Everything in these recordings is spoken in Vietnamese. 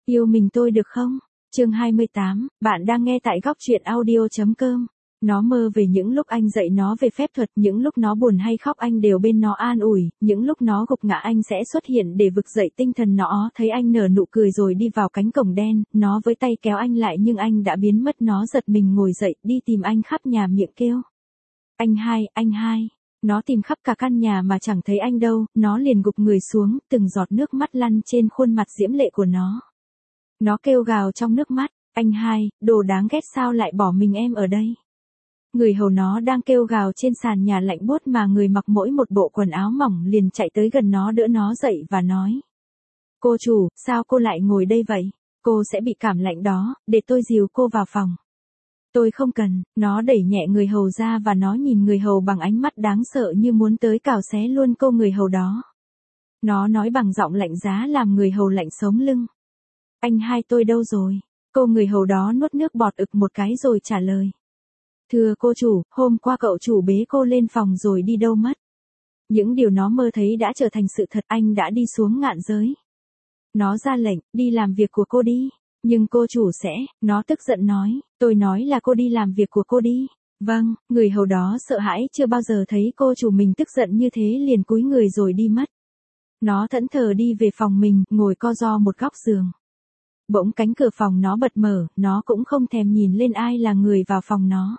Yêu mình tôi được không? Chương 28, bạn đang nghe tại góc truyện audio.com. Nó mơ về những lúc anh dạy nó về phép thuật, những lúc nó buồn hay khóc anh đều bên nó an ủi, những lúc nó gục ngã anh sẽ xuất hiện để vực dậy tinh thần nó. Thấy anh nở nụ cười rồi đi vào cánh cổng đen, nó với tay kéo anh lại nhưng anh đã biến mất. Nó giật mình ngồi dậy, đi tìm anh khắp nhà miệng kêu. Anh hai. Nó tìm khắp cả căn nhà mà chẳng thấy anh đâu, nó liền gục người xuống, từng giọt nước mắt lăn trên khuôn mặt diễm lệ của nó. Nó kêu gào trong nước mắt, anh hai, đồ đáng ghét sao lại bỏ mình em ở đây. Người hầu nó đang kêu gào trên sàn nhà lạnh buốt mà người mặc mỗi một bộ quần áo mỏng liền chạy tới gần nó đỡ nó dậy và nói. Cô chủ, sao cô lại ngồi đây vậy? Cô sẽ bị cảm lạnh đó, để tôi dìu cô vào phòng. Tôi không cần, nó đẩy nhẹ người hầu ra và nó nhìn người hầu bằng ánh mắt đáng sợ như muốn tới cào xé luôn cô người hầu đó. Nó nói bằng giọng lạnh giá làm người hầu lạnh sống lưng. Anh hai tôi đâu rồi? Cô người hầu đó nuốt nước bọt ực một cái rồi trả lời. Thưa cô chủ, hôm qua cậu chủ bế cô lên phòng rồi đi đâu mất? Những điều nó mơ thấy đã trở thành sự thật, anh đã đi xuống ngạn giới. Nó ra lệnh, đi làm việc của cô đi. Nhưng cô chủ sẽ, nó tức giận nói, tôi nói là cô đi làm việc của cô đi. Vâng, người hầu đó sợ hãi chưa bao giờ thấy cô chủ mình tức giận như thế liền cúi người rồi đi mất. Nó thẫn thờ đi về phòng mình, ngồi co ro một góc giường. Bỗng cánh cửa phòng nó bật mở, nó cũng không thèm nhìn lên ai là người vào phòng nó.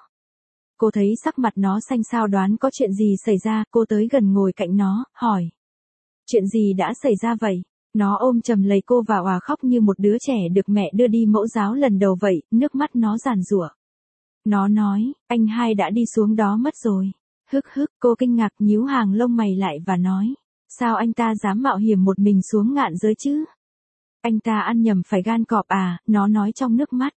Cô thấy sắc mặt nó xanh xao đoán có chuyện gì xảy ra, cô tới gần ngồi cạnh nó, hỏi. Chuyện gì đã xảy ra vậy? Nó ôm chầm lấy cô và òa khóc như một đứa trẻ được mẹ đưa đi mẫu giáo lần đầu vậy, nước mắt nó giàn giụa. Nó nói, anh hai đã đi xuống đó mất rồi. Hức, cô kinh ngạc nhíu hàng lông mày lại và nói. Sao anh ta dám mạo hiểm một mình xuống ngạn giới chứ? Anh ta ăn nhầm phải gan cọp à, nó nói trong nước mắt.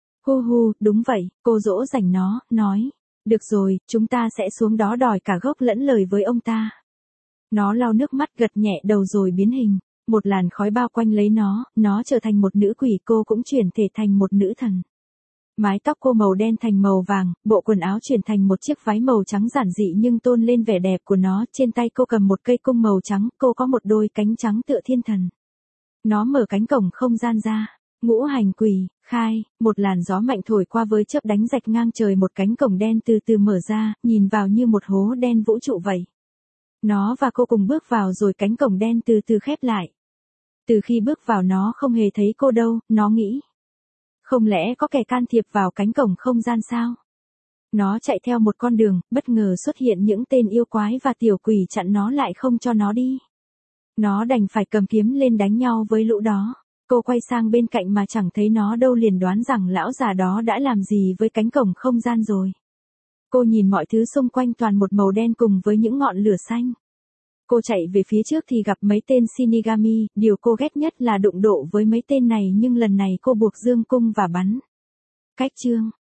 Hu, đúng vậy, cô dỗ dành nó, nói. Được rồi, chúng ta sẽ xuống đó đòi cả gốc lẫn lời với ông ta. Nó lau nước mắt gật nhẹ đầu rồi biến hình. Một làn khói bao quanh lấy nó trở thành một nữ quỷ, cô cũng chuyển thể thành một nữ thần. Mái tóc cô màu đen thành màu vàng, bộ quần áo chuyển thành một chiếc váy màu trắng giản dị nhưng tôn lên vẻ đẹp của nó, trên tay cô cầm một cây cung màu trắng, cô có một đôi cánh trắng tựa thiên thần. Nó mở cánh cổng không gian ra, ngũ hành quỷ, khai, một làn gió mạnh thổi qua với chớp đánh rạch ngang trời, một cánh cổng đen từ từ mở ra, nhìn vào như một hố đen vũ trụ vậy. Nó và cô cùng bước vào rồi cánh cổng đen từ từ khép lại. Từ khi bước vào nó không hề thấy cô đâu, nó nghĩ. Không lẽ có kẻ can thiệp vào cánh cổng không gian sao? Nó chạy theo một con đường, bất ngờ xuất hiện những tên yêu quái và tiểu quỷ chặn nó lại không cho nó đi. Nó đành phải cầm kiếm lên đánh nhau với lũ đó. Cô quay sang bên cạnh mà chẳng thấy nó đâu liền đoán rằng lão già đó đã làm gì với cánh cổng không gian rồi. Cô nhìn mọi thứ xung quanh toàn một màu đen cùng với những ngọn lửa xanh. Cô chạy về phía trước thì gặp mấy tên Shinigami, điều cô ghét nhất là đụng độ với mấy tên này nhưng lần này cô buộc dương cung và bắn. Cách chương